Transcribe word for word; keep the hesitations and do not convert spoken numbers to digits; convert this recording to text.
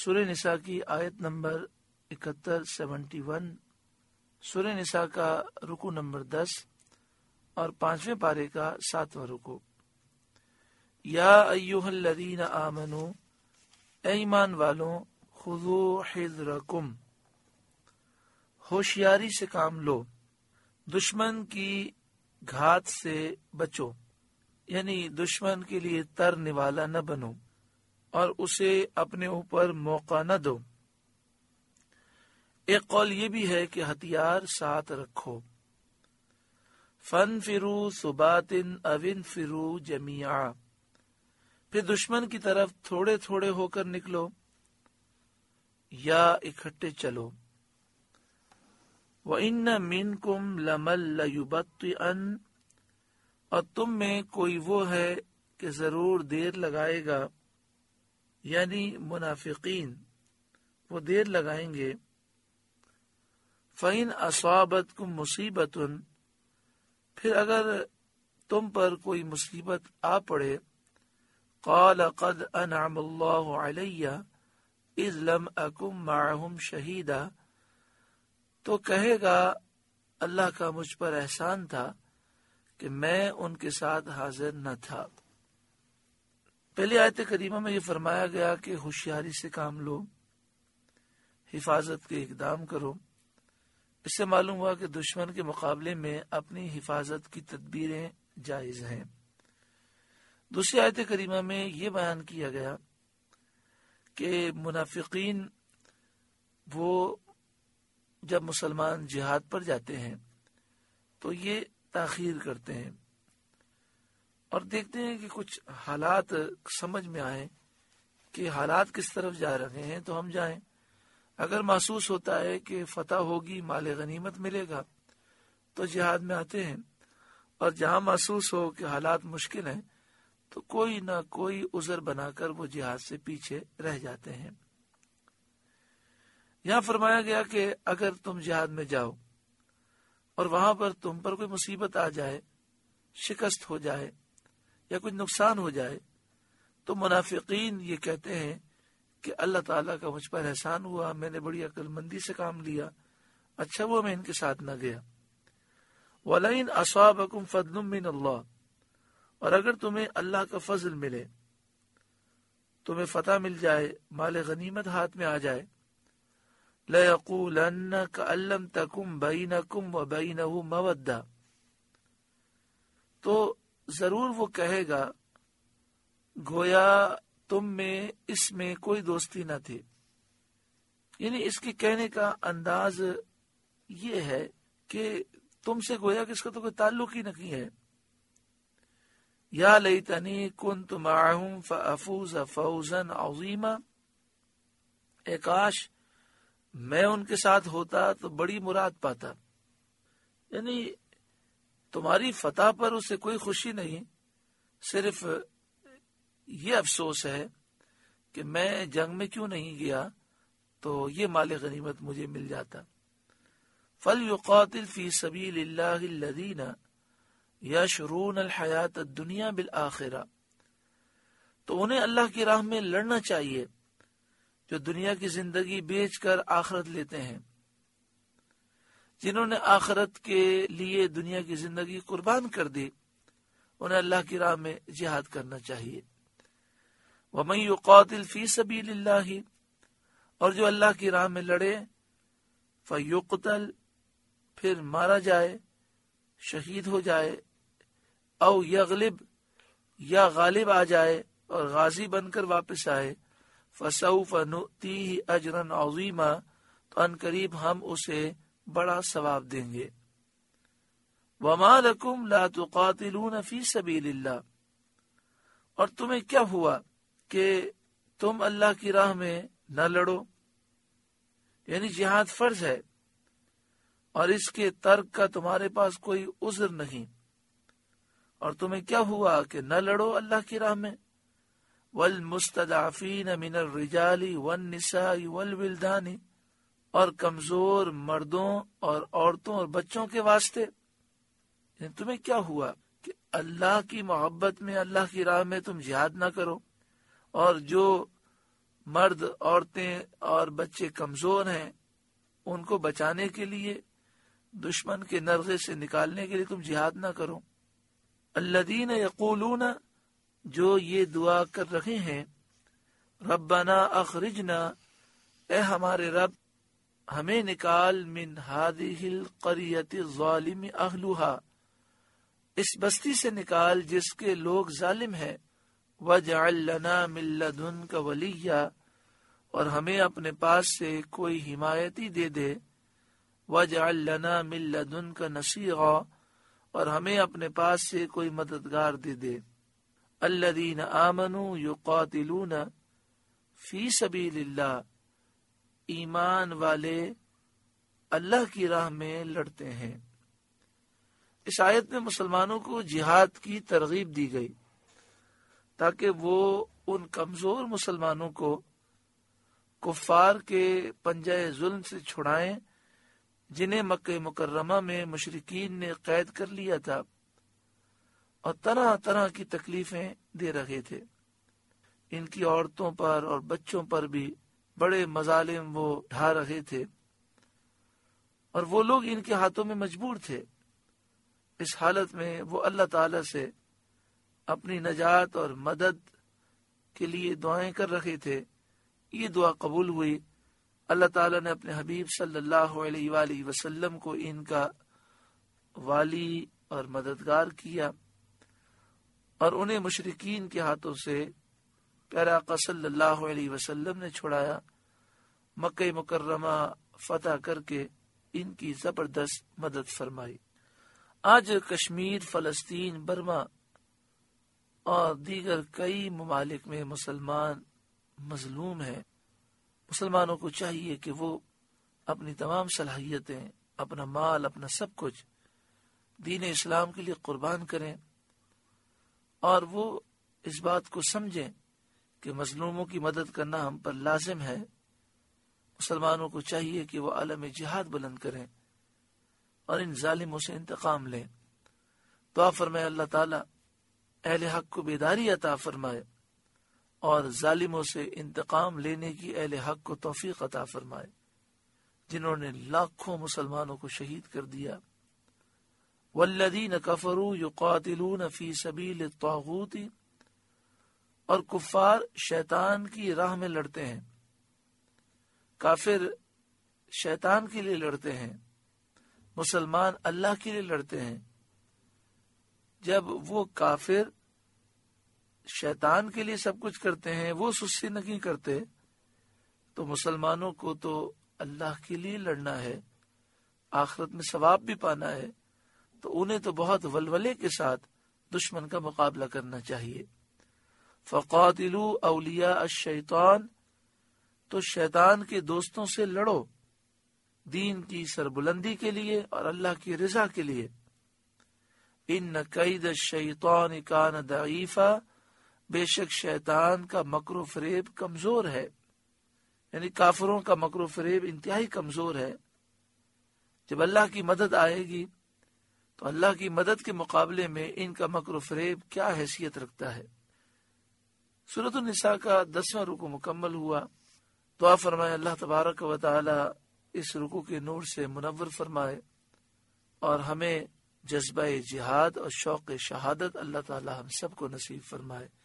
سورہ نساء کی آیت نمبر اکہتر سیونٹی ون، سورہ نساء کا رکو نمبر دس اور پانچویں پارے کا ساتواں رکو۔ یا ایھا الذین آمنوا، اے ایمان والوں، خذوا حذرکم، ہوشیاری سے کام لو، دشمن کی گھات سے بچو، یعنی دشمن کے لیے تر نوالا نہ بنو اور اسے اپنے اوپر موقع نہ دو۔ ایک قول یہ بھی ہے کہ ہتھیار ساتھ رکھو۔ فانفروا ثبات او انفروا جمیعا، پھر دشمن کی طرف تھوڑے تھوڑے ہو کر نکلو یا اکٹھے چلو۔ وَإِنَّ مِنْكُمْ لَمَن لَيُبَطِّئَنَّ، اور تم میں کوئی وہ ہے کہ ضرور دیر لگائے گا، یعنی منافقین وہ دیر لگائیں گے۔ فَإِنْ أَصَابَتْكُمْ مُصِيبَةٌ، پھر اگر تم پر کوئی مصیبت آ پڑے، قَالَ قَدْ أَنْعَمَ اللَّهُ عَلَيَّ إِذْ لَمْ أَكُنْ مَعَهُمْ شَهِيدًا، تو کہے گا اللہ کا مجھ پر احسان تھا کہ میں ان کے ساتھ حاضر نہ تھا۔ پہلی آیت کریمہ میں یہ فرمایا گیا کہ ہوشیاری سے کام لو، حفاظت کے اقدام کرو۔ اس سے معلوم ہوا کہ دشمن کے مقابلے میں اپنی حفاظت کی تدبیریں جائز ہیں۔ دوسری آیت کریمہ میں یہ بیان کیا گیا کہ منافقین وہ جب مسلمان جہاد پر جاتے ہیں تو یہ تاخیر کرتے ہیں اور دیکھتے ہیں کہ کچھ حالات سمجھ میں آئیں کہ حالات کس طرف جا رہے ہیں تو ہم جائیں۔ اگر محسوس ہوتا ہے کہ فتح ہوگی، مال غنیمت ملے گا، تو جہاد میں آتے ہیں، اور جہاں محسوس ہو کہ حالات مشکل ہیں تو کوئی نہ کوئی عذر بنا کر وہ جہاد سے پیچھے رہ جاتے ہیں۔ یہاں فرمایا گیا کہ اگر تم جہاد میں جاؤ اور وہاں پر تم پر کوئی مصیبت آ جائے، شکست ہو جائے یا کچھ نقصان ہو جائے، تو منافقین یہ کہتے ہیں کہ اللہ تعالیٰ کا مجھ پر احسان ہوا، میں نے بڑی عقل مندی سے کام لیا، اچھا وہ میں ان کے ساتھ نہ گیا۔ وَلَئِنْ أَصَابَكُمْ فَضْلٌ مِّنَ اللَّهِ، اور اگر تمہیں اللہ کا فضل ملے، تمہیں فتح مل جائے، مال غنیمت ہاتھ میں آ جائے، لَيَقُولَنَّ كَأَن لَّمْ تَكُن بَيْنَكُمْ وَبَيْنَهُ مَوَدَّةٌ، تو ضرور وہ کہے گا گویا تم میں اس میں کوئی دوستی نہ تھی، یعنی اس کے کہنے کا انداز یہ ہے کہ تم سے گویا کہ اس کا تو کوئی تعلق ہی نہیں ہے۔ یا لیتنی کنت معہم فافوز فوزا عظیما، اے کاش میں ان کے ساتھ ہوتا تو بڑی مراد پاتا، یعنی تمہاری فتح پر اسے کوئی خوشی نہیں، صرف یہ افسوس ہے کہ میں جنگ میں کیوں نہیں گیا تو یہ مال غنیمت مجھے مل جاتا۔ فَلْيُقَاتِلْ فِي سَبِيلِ اللَّهِ الَّذِينَ يَشْرُونَ الْحَيَاةَ الدُّنْيَا بِالْآخِرَةِ، تو انہیں اللہ کی راہ میں لڑنا چاہیے جو دنیا کی زندگی بیچ کر آخرت لیتے ہیں، جنہوں نے آخرت کے لیے دنیا کی زندگی قربان کر دی، انہیں اللہ کی راہ میں جہاد کرنا چاہیے۔ وَمَن يُقَاتِلْ فِي سَبِيلِ اللَّهِ، اور جو اللہ کی راہ میں لڑے، فَيُقْتَلْ، پھر مارا جائے، شہید ہو جائے، او یغلب، یا غالب آ جائے اور غازی بن کر واپس آئے، فَسَوْفَ نُؤْتِيهِ أَجْرًا عَظِيمًا، تو ان قریب ہم اسے بڑا ثواب دیں گے۔ وَمَا لَكُمْ لَا تُقَاتِلُونَ فِي سَبِيلِ اللَّهِ، اور تمہیں کیا ہوا کہ تم اللہ کی راہ میں نہ لڑو، یعنی جہاد فرض ہے اور اس کے ترک کا تمہارے پاس کوئی عذر نہیں، اور تمہیں کیا ہوا کہ نہ لڑو اللہ کی راہ میں۔ وَالْمُسْتَضْعَفِينَ مِنَ الرِّجَالِ وَالنِّسَاءِ وَالْوِلْدَانِ، اور کمزور مردوں اور عورتوں اور بچوں کے واسطے، یعنی تمہیں کیا ہوا کہ اللہ کی محبت میں اللہ کی راہ میں تم جہاد نہ کرو، اور جو مرد، عورتیں اور بچے کمزور ہیں، ان کو بچانے کے لیے، دشمن کے نرغے سے نکالنے کے لیے تم جہاد نہ کرو۔ الذین یقولون، جو یہ دعا کر رہے ہیں، ربنا اخرجنا، اے ہمارے رب ہمیں نکال، من هذه القریۃ الظالم اہلها، اس بستی سے نکال جس کے لوگ ظالم ہیں، واجعل لنا من لدنک ولیا، اور ہمیں اپنے پاس سے کوئی حمایتی دے دے، واجعل لنا من لدنک نصیرا، اور ہمیں اپنے پاس سے کوئی مددگار دے دے۔ الذین آمنوا یقاتلون فی سبیل اللہ، ایمان والے اللہ کی راہ میں لڑتے ہیں۔ اس آیت میں مسلمانوں کو جہاد کی ترغیب دی گئی تاکہ وہ ان کمزور مسلمانوں کو کفار کے پنجہ ظلم سے چھڑائیں جنہیں مکہ مکرمہ میں مشرکین نے قید کر لیا تھا اور طرح طرح کی تکلیفیں دے رہے تھے۔ ان کی عورتوں پر اور بچوں پر بھی بڑے مظالم وہ ڈھا رہے تھے، اور وہ لوگ ان کے ہاتھوں میں مجبور تھے۔ اس حالت میں وہ اللہ تعالی سے اپنی نجات اور مدد کے لیے دعائیں کر رہے تھے۔ یہ دعا قبول ہوئی، اللہ تعالیٰ نے اپنے حبیب صلی اللہ علیہ وآلہ وسلم کو ان کا والی اور مددگار کیا، اور انہیں مشرکین کے ہاتھوں سے پیارے آقا صلی اللہ علیہ وسلم نے چھڑایا، مکہ مکرمہ فتح کر کے ان کی زبردست مدد فرمائی۔ آج کشمیر، فلسطین، برما اور دیگر کئی ممالک میں مسلمان مظلوم ہیں۔ مسلمانوں کو چاہیے کہ وہ اپنی تمام صلاحیتیں، اپنا مال، اپنا سب کچھ دین اسلام کے لیے قربان کریں، اور وہ اس بات کو سمجھیں کہ مظلوموں کی مدد کرنا ہم پر لازم ہے۔ مسلمانوں کو چاہیے کہ وہ عالم جہاد بلند کریں اور ان ظالموں سے انتقام لیں۔ دعا فرمائے اللہ تعالیٰ اہل حق کو بیداری عطا فرمائے اور ظالموں سے انتقام لینے کی اہل حق کو توفیق عطا فرمائے، جنہوں نے لاکھوں مسلمانوں کو شہید کر دیا۔ والذین کفروا یقاتلون فی سبیل الطاغوت، اور کفار شیطان کی راہ میں لڑتے ہیں، کافر شیطان کے لیے لڑتے ہیں، مسلمان اللہ کے لیے لڑتے ہیں۔ جب وہ کافر شیطان کے لیے سب کچھ کرتے ہیں، وہ سستی نہیں کرتے، تو مسلمانوں کو تو اللہ کے لیے لڑنا ہے، آخرت میں ثواب بھی پانا ہے، تو انہیں تو بہت ولولے کے ساتھ دشمن کا مقابلہ کرنا چاہیے۔ فقاتلوا اولیاء الشیطان، تو شیطان کے دوستوں سے لڑو دین کی سربلندی کے لیے اور اللہ کی رضا کے لیے۔ ان کید الشیطان کان ضعیفا، بے شک شیطان کا مکر و فریب کمزور ہے، یعنی کافروں کا مکر و فریب انتہائی کمزور ہے۔ جب اللہ کی مدد آئے گی تو اللہ کی مدد کے مقابلے میں ان کا مکر و فریب کیا حیثیت رکھتا ہے۔ سورۃ النساء کا دسواں رکوع مکمل ہوا۔ دعا فرمائے اللہ تبارک و تعالی اس رکوع کے نور سے منور فرمائے اور ہمیں جذبہ جہاد اور شوق شہادت اللہ تعالی ہم سب کو نصیب فرمائے۔